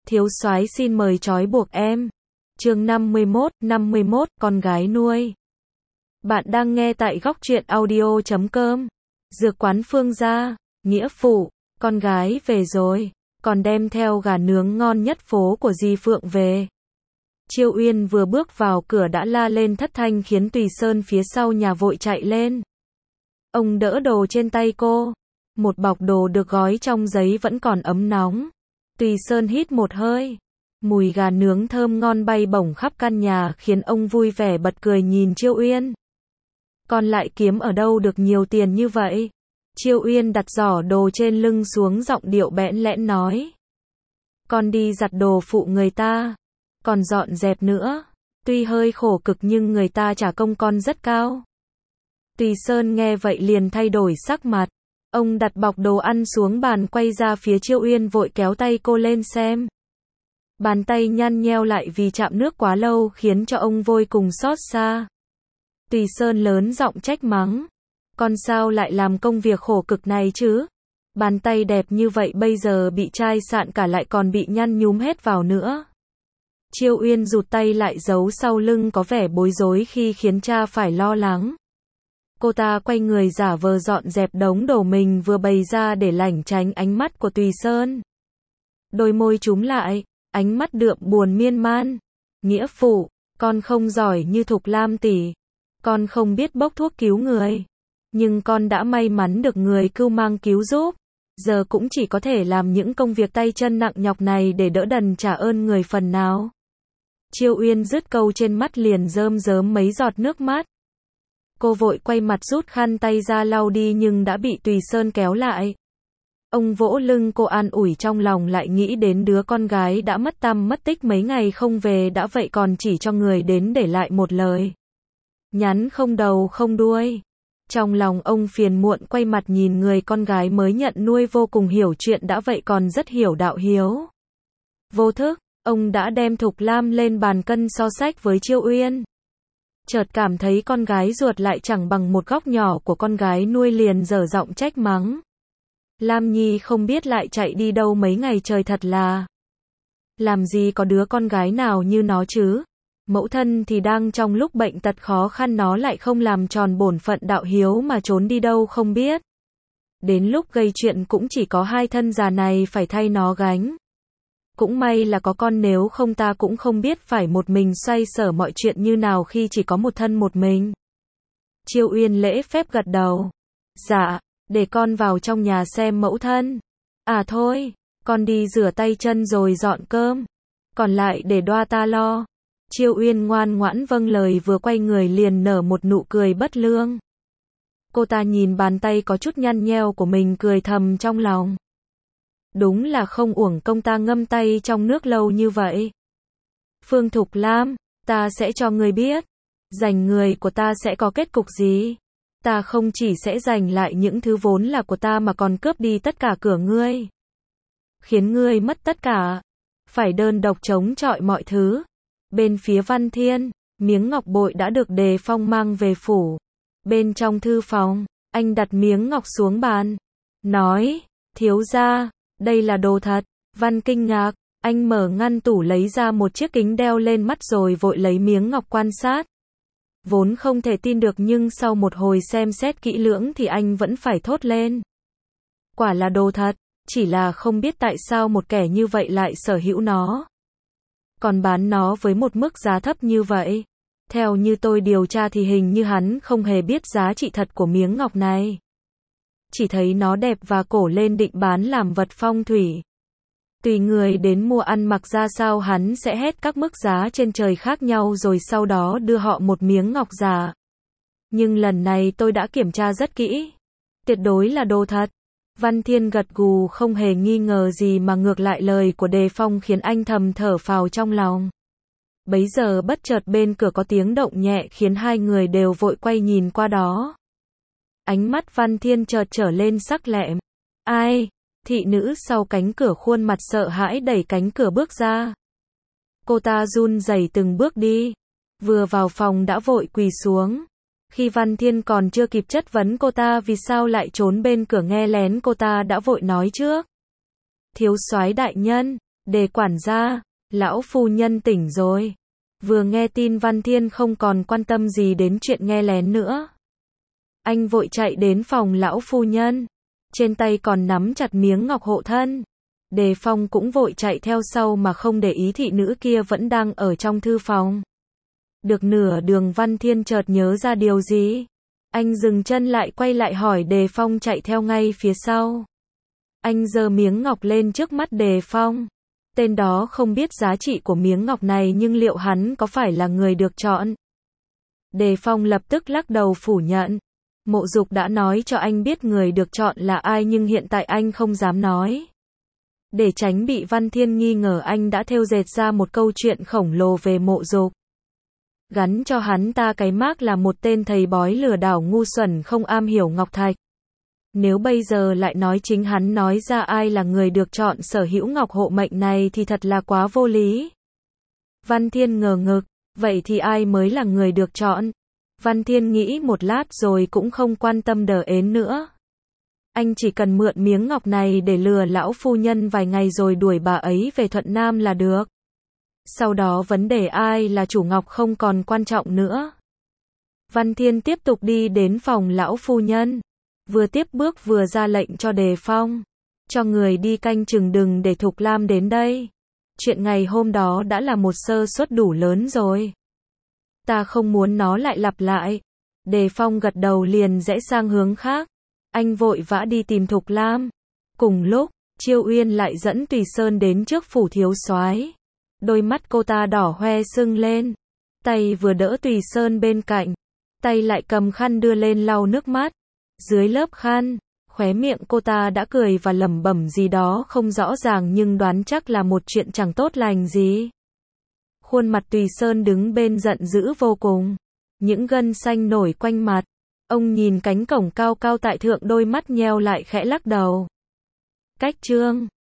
Thiếu soái xin mời trói buộc em. Chương 51, con gái nuôi. Bạn đang nghe tại góc truyện audio.com. Dược quán Phương gia, nghĩa phụ, con gái về rồi, còn đem theo gà nướng ngon nhất phố của Di Phượng về. Chiêu Uyên vừa bước vào cửa đã la lên thất thanh khiến Tùy Sơn phía sau nhà vội chạy lên. Ông đỡ đồ trên tay cô. Một bọc đồ được gói trong giấy vẫn còn ấm nóng. Tùy Sơn hít một hơi. Mùi gà nướng thơm ngon bay bổng khắp căn nhà khiến ông vui vẻ bật cười nhìn Chiêu Uyên. Con lại kiếm ở đâu được nhiều tiền như vậy? Chiêu Uyên đặt giỏ đồ trên lưng xuống, giọng điệu bẽn lẽn nói. Con đi giặt đồ phụ người ta, còn dọn dẹp nữa. Tuy hơi khổ cực nhưng người ta trả công con rất cao. Tùy Sơn nghe vậy liền thay đổi sắc mặt. Ông đặt bọc đồ ăn xuống bàn, quay ra phía Chiêu Uyên vội kéo tay cô lên xem. Bàn tay nhăn nheo lại vì chạm nước quá lâu khiến cho ông vô cùng xót xa. Tùy Sơn lớn giọng trách mắng. Con sao lại làm công việc khổ cực này chứ? Bàn tay đẹp như vậy bây giờ bị chai sạn cả lại còn bị nhăn nhúm hết vào nữa. Chiêu Uyên rụt tay lại giấu sau lưng có vẻ bối rối khi khiến cha phải lo lắng. Cô ta quay người giả vờ dọn dẹp đống đồ mình vừa bày ra để lảng tránh ánh mắt của Tùy Sơn. Đôi môi chúm lại, ánh mắt đượm buồn miên man. Nghĩa phụ, con không giỏi như Thục Lam tỷ. Con không biết bốc thuốc cứu người. Nhưng con đã may mắn được người cưu mang cứu giúp. Giờ cũng chỉ có thể làm những công việc tay chân nặng nhọc này để đỡ đần trả ơn người phần nào. Chiêu Uyên dứt câu trên mắt liền rơm rớm mấy giọt nước mắt. Cô vội quay mặt rút khăn tay ra lau đi nhưng đã bị Tùy Sơn kéo lại. Ông vỗ lưng cô an ủi, trong lòng lại nghĩ đến đứa con gái đã mất tăm mất tích mấy ngày không về, đã vậy còn chỉ cho người đến để lại một lời nhắn không đầu không đuôi. Trong lòng ông phiền muộn quay mặt nhìn người con gái mới nhận nuôi vô cùng hiểu chuyện, đã vậy còn rất hiểu đạo hiếu. Vô thức, ông đã đem Thục Lam lên bàn cân so sách với Chiêu Uyên. Chợt cảm thấy con gái ruột lại chẳng bằng một góc nhỏ của con gái nuôi, liền dở giọng trách mắng. Lam Nhi không biết lại chạy đi đâu mấy ngày trời, thật là làm gì có đứa con gái nào như nó chứ. Mẫu thân thì đang trong lúc bệnh tật khó khăn, nó lại không làm tròn bổn phận đạo hiếu mà trốn đi đâu không biết. Đến lúc gây chuyện cũng chỉ có hai thân già này phải thay nó gánh. Cũng may là có con, nếu không ta cũng không biết phải một mình xoay sở mọi chuyện như nào khi chỉ có một thân một mình. Chiêu Uyên lễ phép gật đầu. Dạ, để con vào trong nhà xem mẫu thân. À thôi, con đi rửa tay chân rồi dọn cơm. Còn lại để Đoa ta lo. Chiêu Uyên ngoan ngoãn vâng lời, vừa quay người liền nở một nụ cười bất lương. Cô ta nhìn bàn tay có chút nhăn nheo của mình cười thầm trong lòng. Đúng là không uổng công ta ngâm tay trong nước lâu như vậy. Phương Thục Lam, ta sẽ cho ngươi biết, giành người của ta sẽ có kết cục gì. Ta không chỉ sẽ giành lại những thứ vốn là của ta mà còn cướp đi tất cả cửa ngươi. Khiến ngươi mất tất cả, phải đơn độc chống chọi mọi thứ. Bên phía Văn Thiên, miếng ngọc bội đã được Đề Phong mang về phủ. Bên trong thư phòng, anh đặt miếng ngọc xuống bàn, nói, thiếu gia, đây là đồ thật. Văn kinh ngạc, anh mở ngăn tủ lấy ra một chiếc kính đeo lên mắt rồi vội lấy miếng ngọc quan sát. Vốn không thể tin được nhưng sau một hồi xem xét kỹ lưỡng thì anh vẫn phải thốt lên. Quả là đồ thật, chỉ là không biết tại sao một kẻ như vậy lại sở hữu nó. Còn bán nó với một mức giá thấp như vậy. Theo như tôi điều tra thì hình như hắn không hề biết giá trị thật của miếng ngọc này. Chỉ thấy nó đẹp và cổ lên định bán làm vật phong thủy. Tùy người đến mua ăn mặc ra sao hắn sẽ hết các mức giá trên trời khác nhau rồi sau đó đưa họ một miếng ngọc giả. Nhưng lần này tôi đã kiểm tra rất kỹ. Tuyệt đối là đồ thật. Văn Thiên gật gù không hề nghi ngờ gì, mà ngược lại lời của Đề Phong khiến anh thầm thở phào trong lòng. Bấy giờ bất chợt bên cửa có tiếng động nhẹ khiến hai người đều vội quay nhìn qua đó. Ánh mắt Văn Thiên chợt trở lên sắc lẹm. Ai? Thị nữ sau cánh cửa khuôn mặt sợ hãi đẩy cánh cửa bước ra. Cô ta run rẩy từng bước đi. Vừa vào phòng đã vội quỳ xuống. Khi Văn Thiên còn chưa kịp chất vấn cô ta vì sao lại trốn bên cửa nghe lén, cô ta đã vội nói trước. Thiếu soái đại nhân, Đề quản gia, lão phu nhân tỉnh rồi. Vừa nghe tin Văn Thiên không còn quan tâm gì đến chuyện nghe lén nữa. Anh vội chạy đến phòng lão phu nhân. Trên tay còn nắm chặt miếng ngọc hộ thân. Đề Phong cũng vội chạy theo sau mà không để ý thị nữ kia vẫn đang ở trong thư phòng. Được nửa đường Văn Thiên chợt nhớ ra điều gì. Anh dừng chân lại quay lại hỏi Đề Phong chạy theo ngay phía sau. Anh giơ miếng ngọc lên trước mắt Đề Phong. Tên đó không biết giá trị của miếng ngọc này nhưng liệu hắn có phải là người được chọn? Đề Phong lập tức lắc đầu phủ nhận. Mộ Dục đã nói cho anh biết người được chọn là ai nhưng hiện tại anh không dám nói. Để tránh bị Văn Thiên nghi ngờ anh đã thêu dệt ra một câu chuyện khổng lồ về Mộ Dục. Gắn cho hắn ta cái mác là một tên thầy bói lừa đảo ngu xuẩn không am hiểu ngọc thạch. Nếu bây giờ lại nói chính hắn nói ra ai là người được chọn sở hữu ngọc hộ mệnh này thì thật là quá vô lý. Văn Thiên ngờ ngực, vậy thì ai mới là người được chọn? Văn Thiên nghĩ một lát rồi cũng không quan tâm đờ ến nữa. Anh chỉ cần mượn miếng ngọc này để lừa lão phu nhân vài ngày rồi đuổi bà ấy về Thuận Nam là được. Sau đó vấn đề ai là chủ ngọc không còn quan trọng nữa. Văn Thiên tiếp tục đi đến phòng lão phu nhân. Vừa tiếp bước vừa ra lệnh cho Đề Phong. Cho người đi canh chừng đừng để Thục Lam đến đây. Chuyện ngày hôm đó đã là một sơ suất đủ lớn rồi. Ta không muốn nó lại lặp lại. Đề Phong gật đầu liền rẽ sang hướng khác. Anh vội vã đi tìm Thục Lam. Cùng lúc, Chiêu Uyên lại dẫn Tùy Sơn đến trước phủ thiếu soái. Đôi mắt cô ta đỏ hoe sưng lên. Tay vừa đỡ Tùy Sơn bên cạnh. Tay lại cầm khăn đưa lên lau nước mắt. Dưới lớp khăn, khóe miệng cô ta đã cười và lẩm bẩm gì đó không rõ ràng nhưng đoán chắc là một chuyện chẳng tốt lành gì. Khuôn mặt Tùy Sơn đứng bên giận dữ vô cùng. Những gân xanh nổi quanh mặt. Ông nhìn cánh cổng cao cao tại thượng đôi mắt nheo lại khẽ lắc đầu. Cách chương